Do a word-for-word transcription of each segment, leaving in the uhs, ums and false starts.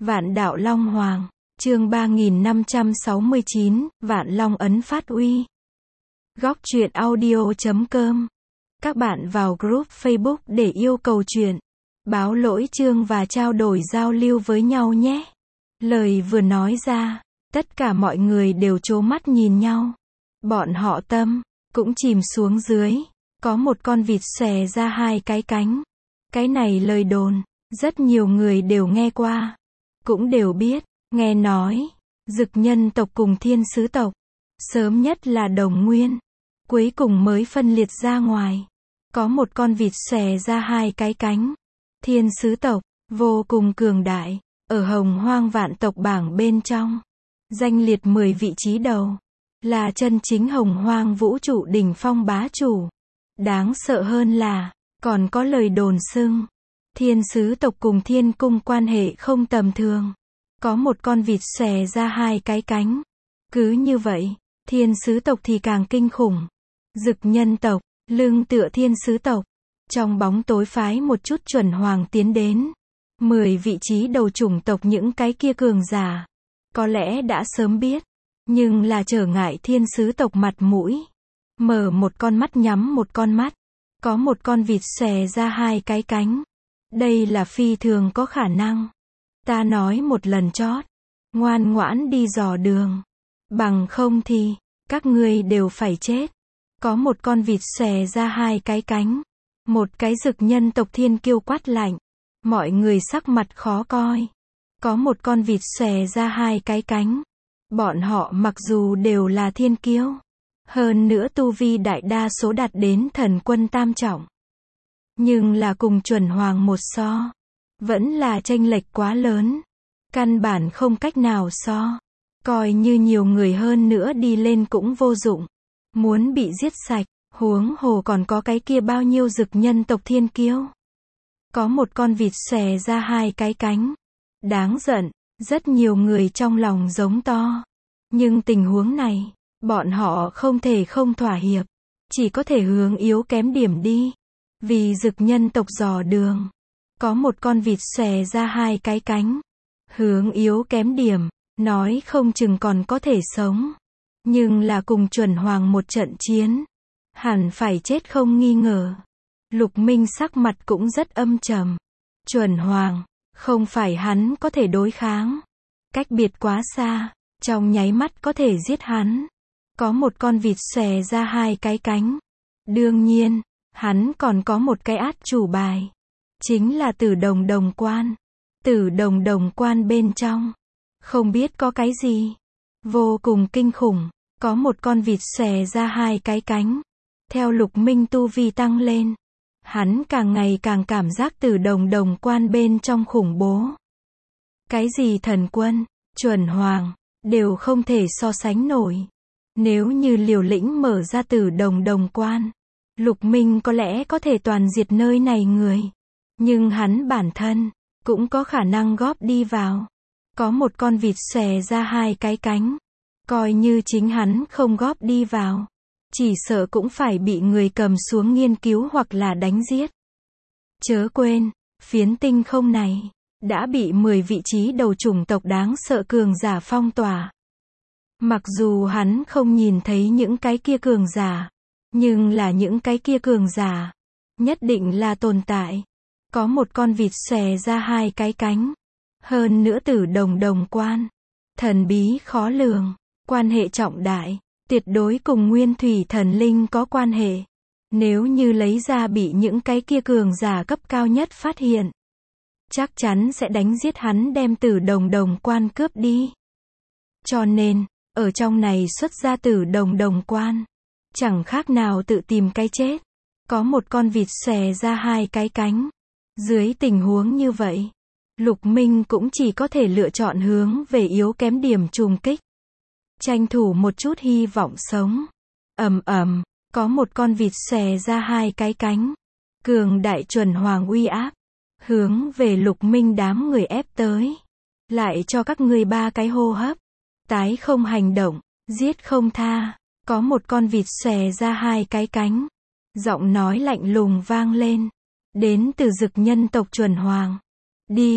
Vạn đạo Long Hoàng, chương ba nghìn năm trăm sáu mươi chín, Vạn Long ấn phát uy. Góc truyện audio chấm com. Các bạn vào group Facebook để yêu cầu truyện, báo lỗi chương và trao đổi giao lưu với nhau nhé. Lời vừa nói ra, tất cả mọi người đều trố mắt nhìn nhau. Bọn họ tâm cũng chìm xuống dưới. Có một con vịt xòe ra hai cái cánh. Cái này lời đồn, rất nhiều người đều nghe qua, cũng đều biết, nghe nói, Dực nhân tộc cùng Thiên sứ tộc, sớm nhất là đồng nguyên, cuối cùng mới phân liệt ra ngoài. Có một con vịt xòe ra hai cái cánh. Thiên sứ tộc, vô cùng cường đại, ở hồng hoang vạn tộc bảng bên trong, danh liệt mười vị trí đầu, là chân chính hồng hoang vũ trụ đỉnh phong bá chủ. Đáng sợ hơn là, còn có lời đồn xưng, thiên sứ tộc cùng thiên cung quan hệ không tầm thường. Có một con vịt xòe ra hai cái cánh. Cứ như vậy, thiên sứ tộc thì càng kinh khủng. Dực nhân tộc, lưng tựa thiên sứ tộc, trong bóng tối phái một chút chuẩn hoàng tiến đến. Mười vị trí đầu chủng tộc những cái kia cường giả, có lẽ đã sớm biết, nhưng là trở ngại thiên sứ tộc mặt mũi. Mở một con mắt nhắm một con mắt. Có một con vịt xòe ra hai cái cánh. Đây là phi thường có khả năng. Ta nói một lần chót, ngoan ngoãn đi dò đường. Bằng không thì, các ngươi đều phải chết. Có một con vịt xòe ra hai cái cánh. Một cái dực nhân tộc thiên kiêu quát lạnh. Mọi người sắc mặt khó coi. Có một con vịt xòe ra hai cái cánh. Bọn họ mặc dù đều là thiên kiêu, hơn nữa tu vi đại đa số đạt đến thần quân tam trọng, nhưng là cùng chuẩn hoàng một so, vẫn là chênh lệch quá lớn, căn bản không cách nào so. Coi như nhiều người hơn nữa đi lên cũng vô dụng, muốn bị giết sạch, huống hồ còn có cái kia bao nhiêu dực nhân tộc thiên kiêu. Có một con vịt xòe ra hai cái cánh. Đáng giận, rất nhiều người trong lòng giống to. Nhưng tình huống này, bọn họ không thể không thỏa hiệp, chỉ có thể hướng yếu kém điểm đi. Vì dực nhân tộc dò đường, có một con vịt xòe ra hai cái cánh. Hướng yếu kém điểm, nói không chừng còn có thể sống, nhưng là cùng chuẩn hoàng một trận chiến, hẳn phải chết không nghi ngờ. Lục Minh sắc mặt cũng rất âm trầm. Chuẩn hoàng, không phải hắn có thể đối kháng, cách biệt quá xa, trong nháy mắt có thể giết hắn. Có một con vịt xòe ra hai cái cánh. Đương nhiên, hắn còn có một cái át chủ bài, chính là Tử Đồng Đồng Quan. Tử Đồng Đồng Quan bên trong, không biết có cái gì vô cùng kinh khủng. Có một con vịt xòe ra hai cái cánh. Theo Lục Minh tu vi tăng lên, hắn càng ngày càng cảm giác Tử Đồng Đồng Quan bên trong khủng bố. Cái gì thần quân, chuẩn hoàng, đều không thể so sánh nổi. Nếu như liều lĩnh mở ra Tử Đồng Đồng Quan, Lục Minh có lẽ có thể toàn diệt nơi này người. Nhưng hắn bản thân, cũng có khả năng góp đi vào. Có một con vịt xòe ra hai cái cánh. Coi như chính hắn không góp đi vào, chỉ sợ cũng phải bị người cầm xuống nghiên cứu hoặc là đánh giết. Chớ quên, phiến tinh không này, đã bị mười vị trí đầu chủng tộc đáng sợ cường giả phong tỏa. Mặc dù hắn không nhìn thấy những cái kia cường giả, nhưng là những cái kia cường giả, nhất định là tồn tại. Có một con vịt xòe ra hai cái cánh. Hơn nữa Tử Đồng Đồng Quan, thần bí khó lường, quan hệ trọng đại, tuyệt đối cùng nguyên thủy thần linh có quan hệ. Nếu như lấy ra bị những cái kia cường giả cấp cao nhất phát hiện, chắc chắn sẽ đánh giết hắn đem Tử Đồng Đồng Quan cướp đi. Cho nên, ở trong này xuất ra Tử Đồng Đồng Quan, chẳng khác nào tự tìm cái chết. Có một con vịt xòe ra hai cái cánh. Dưới tình huống như vậy, Lục Minh cũng chỉ có thể lựa chọn hướng về yếu kém điểm trùng kích, tranh thủ một chút hy vọng sống. Ầm ầm, có một con vịt xòe ra hai cái cánh. Cường đại chuẩn hoàng uy áp, hướng về Lục Minh đám người ép tới. Lại cho các ngươi ba cái hô hấp, tái không hành động, giết không tha. Có một con vịt xòe ra hai cái cánh. Giọng nói lạnh lùng vang lên, đến từ dực nhân tộc chuẩn hoàng. Đi,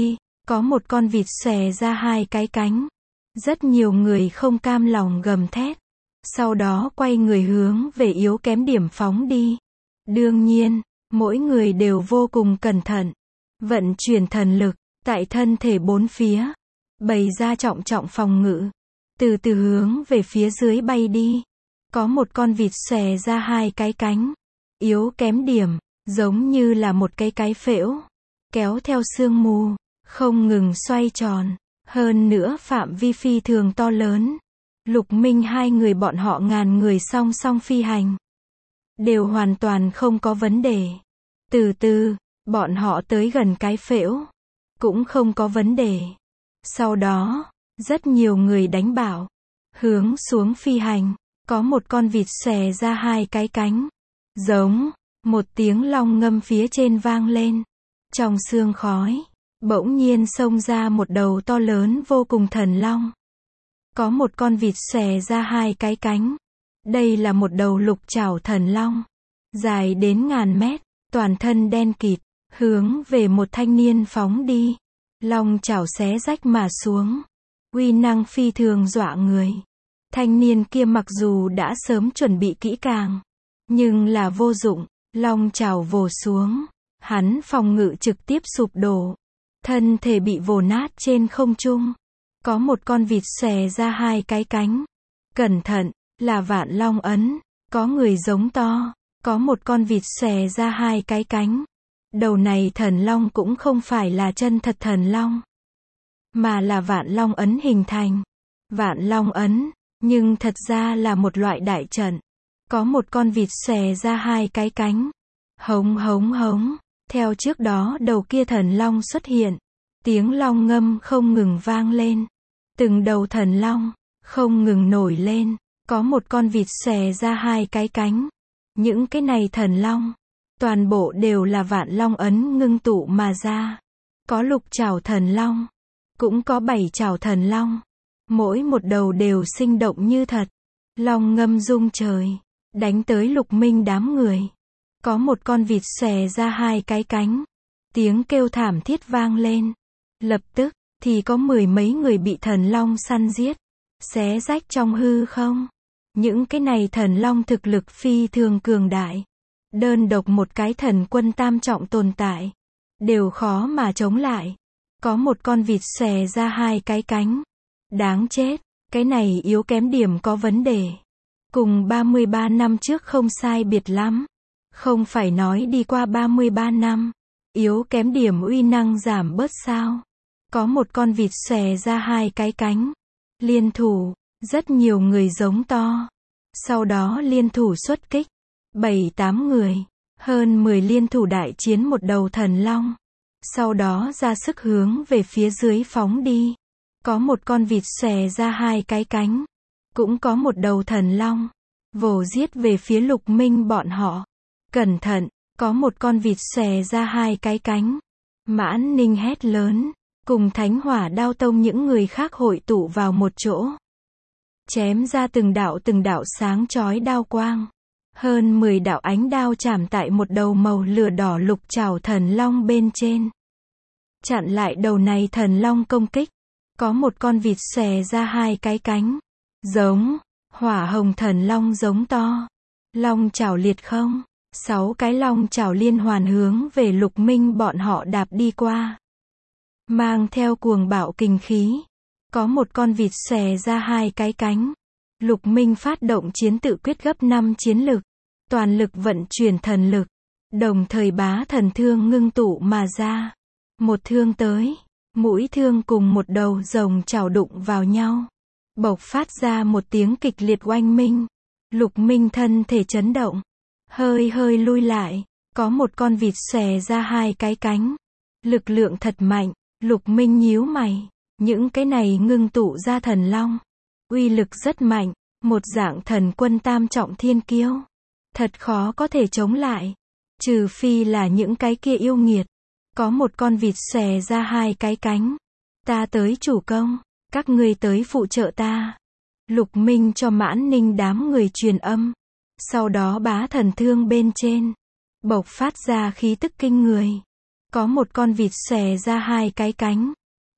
Có một con vịt xòe ra hai cái cánh. Rất nhiều người không cam lòng gầm thét. Sau đó quay người hướng về yếu kém điểm phóng đi. Đương nhiên, mỗi người đều vô cùng cẩn thận. Vận chuyển thần lực, tại thân thể bốn phía. Bày ra trọng trọng phòng ngự. Từ từ hướng về phía dưới bay đi. Có một con vịt xòe ra hai cái cánh. Yếu kém điểm, giống như là một cái cái phễu. Kéo theo sương mù, không ngừng xoay tròn. Hơn nữa phạm vi phi thường to lớn. Lục Minh hai người bọn họ ngàn người song song phi hành. Đều hoàn toàn không có vấn đề. Từ từ, bọn họ tới gần cái phễu. Cũng không có vấn đề. Sau đó, rất nhiều người đánh bảo. Hướng xuống phi hành. Có một con vịt xòe ra hai cái cánh. Giống, một tiếng long ngâm phía trên vang lên. Trong sương khói, bỗng nhiên xông ra một đầu to lớn vô cùng thần long. Có một con vịt xòe ra hai cái cánh. Đây là một đầu lục trảo thần long. Dài đến ngàn mét, toàn thân đen kịt, hướng về một thanh niên phóng đi. Long trảo xé rách mà xuống. Uy năng phi thường dọa người. Thanh niên kia mặc dù đã sớm chuẩn bị kỹ càng, nhưng là vô dụng, long trảo vồ xuống. Hắn phòng ngự trực tiếp sụp đổ. Thân thể bị vồ nát trên không trung. Có một con vịt xòe ra hai cái cánh. Cẩn thận, là vạn long ấn. Có người giống to. Có một con vịt xòe ra hai cái cánh. Đầu này thần long cũng không phải là chân thật thần long, mà là vạn long ấn hình thành. Vạn long ấn, nhưng thật ra là một loại đại trận. Có một con vịt xòe ra hai cái cánh. Hống hống hống. Theo trước đó đầu kia thần long xuất hiện. Tiếng long ngâm không ngừng vang lên. Từng đầu thần long, không ngừng nổi lên. Có một con vịt xòe ra hai cái cánh. Những cái này thần long, toàn bộ đều là vạn long ấn ngưng tụ mà ra. Có lục trảo thần long, cũng có bảy trảo thần long. Mỗi một đầu đều sinh động như thật. Long ngâm rung trời, đánh tới Lục Minh đám người. Có một con vịt xòe ra hai cái cánh. Tiếng kêu thảm thiết vang lên. Lập tức, thì có mười mấy người bị thần long săn giết. Xé rách trong hư không. Những cái này thần long thực lực phi thường cường đại. Đơn độc một cái thần quân tam trọng tồn tại. Đều khó mà chống lại. Có một con vịt xòe ra hai cái cánh. Đáng chết, cái này yếu kém điểm có vấn đề. Cùng ba mươi ba năm trước không sai biệt lắm. Không phải nói đi qua ba mươi ba năm, yếu kém điểm uy năng giảm bớt sao? Có một con vịt xòe ra hai cái cánh. Liên thủ, rất nhiều người giống to. Sau đó liên thủ xuất kích. Bảy tám người, hơn mười liên thủ đại chiến một đầu thần long. Sau đó ra sức hướng về phía dưới phóng đi. Có một con vịt xòe ra hai cái cánh. Cũng có một đầu thần long. Vồ giết về phía Lục Minh bọn họ. Cẩn thận, có một con vịt xòe ra hai cái cánh. Mãn Ninh hét lớn. Cùng thánh hỏa đao tông những người khác hội tụ vào một chỗ. Chém ra từng đạo từng đạo sáng chói đao quang. Hơn mười đạo ánh đao chạm tại một đầu màu lửa đỏ lục trảo thần long bên trên. Chặn lại đầu này thần long công kích. Có một con vịt xòe ra hai cái cánh. Giống, hỏa hồng thần long giống to. Long trảo liệt không. Sáu cái long trảo liên hoàn hướng về Lục Minh bọn họ đạp đi qua. Mang theo cuồng bạo kinh khí. Có một con vịt xòe ra hai cái cánh. Lục Minh phát động chiến tự quyết gấp năm chiến lực. Toàn lực vận chuyển thần lực. Đồng thời bá thần thương ngưng tụ mà ra. Một thương tới. Mũi thương cùng một đầu rồng chảo đụng vào nhau. Bộc phát ra một tiếng kịch liệt oanh minh. Lục Minh thân thể chấn động. Hơi hơi lui lại. Có một con vịt xòe ra hai cái cánh. Lực lượng thật mạnh. Lục Minh nhíu mày. Những cái này ngưng tụ ra thần long. Uy lực rất mạnh. Một dạng thần quân tam trọng thiên kiêu. Thật khó có thể chống lại. Trừ phi là những cái kia yêu nghiệt. Có một con vịt xòe ra hai cái cánh. Ta tới chủ công. Các ngươi tới phụ trợ ta. Lục Minh cho Mãn Ninh đám người truyền âm. Sau đó bá thần thương bên trên. Bộc phát ra khí tức kinh người. Có một con vịt xòe ra hai cái cánh.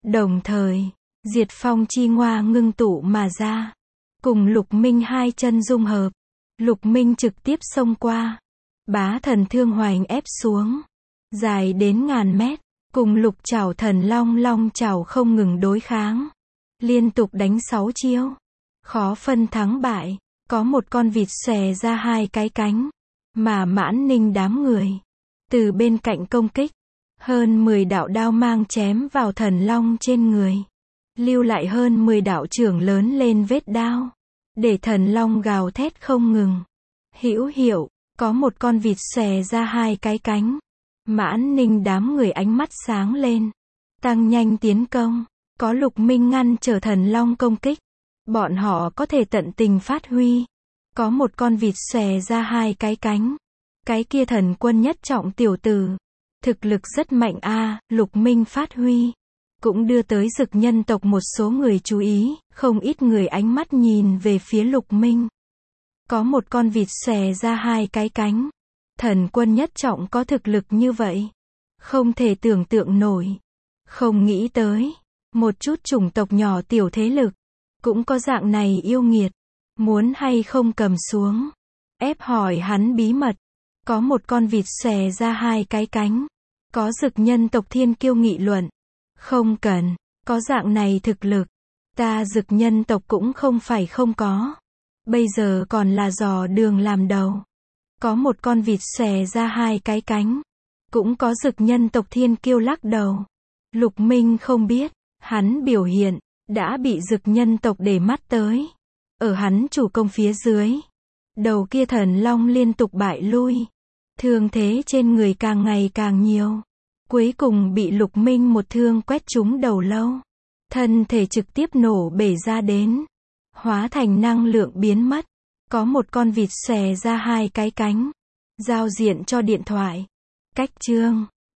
Đồng thời, diệt phong chi ngoa ngưng tụ mà ra. Cùng Lục Minh hai chân dung hợp. Lục Minh trực tiếp xông qua. Bá thần thương hoành ép xuống. Dài đến ngàn mét. Cùng lục chảo thần long long chảo không ngừng đối kháng. Liên tục đánh sáu chiêu. Khó phân thắng bại. Có một con vịt xòe ra hai cái cánh. Mà Mãn Ninh đám người. Từ bên cạnh công kích. Hơn mười đạo đao mang chém vào thần long trên người. Lưu lại hơn mười đạo chưởng lớn lên vết đao. Để thần long gào thét không ngừng. Hữu hiệu, có một con vịt xòe ra hai cái cánh. Mãn Ninh đám người ánh mắt sáng lên. Tăng nhanh tiến công. Có Lục Minh ngăn trở thần long công kích. Bọn họ có thể tận tình phát huy. Có một con vịt xòe ra hai cái cánh. Cái kia thần quân nhất trọng tiểu tử. Thực lực rất mạnh a à, Lục Minh phát huy. Cũng đưa tới Dực nhân tộc một số người chú ý, không ít người ánh mắt nhìn về phía Lục Minh. Có một con vịt xòe ra hai cái cánh. Thần quân nhất trọng có thực lực như vậy. Không thể tưởng tượng nổi. Không nghĩ tới. Một chút chủng tộc nhỏ tiểu thế lực. Cũng có dạng này yêu nghiệt. Muốn hay không cầm xuống. Ép hỏi hắn bí mật. Có một con vịt xòe ra hai cái cánh. Có Dực nhân tộc thiên kiêu nghị luận. Không cần. Có dạng này thực lực. Ta Dực nhân tộc cũng không phải không có. Bây giờ còn là dò đường làm đầu. Có một con vịt xòe ra hai cái cánh. Cũng có Dực nhân tộc thiên kiêu lắc đầu. Lục Minh không biết. Hắn biểu hiện. Đã bị Dực nhân tộc để mắt tới. Ở hắn chủ công phía dưới. Đầu kia thần long liên tục bại lui. Thương thế trên người càng ngày càng nhiều. Cuối cùng bị Lục Minh một thương quét trúng đầu lâu. Thân thể trực tiếp nổ bể ra đến. Hóa thành năng lượng biến mất. Có một con vịt xòe ra hai cái cánh. Giao diện cho điện thoại. Cách chương